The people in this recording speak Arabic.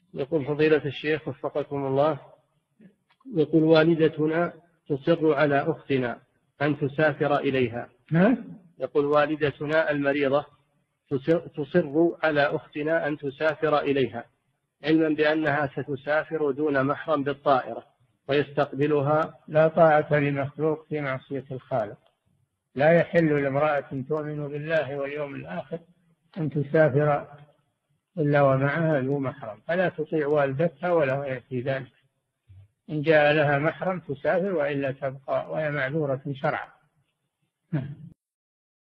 يقول فضيلة الشيخ وفقكم الله، يقول والدتنا تصر على أختنا أن تسافر إليها. يقول والدتنا المريضة تصر على أختنا أن تسافر إليها، علما بأنها ستسافر دون محرم بالطائرة ويستقبلها. لا طاعة لمخلوق في معصية الخالق. لا يحل لامرأة تؤمن بالله واليوم الآخر أن تسافر إلا ومعها ذو محرم، فلا تطيع والدتها ولا غير في ذلك. إن جاء لها محرم تسافر، وإلا تبقى وهي معذورة شرعا.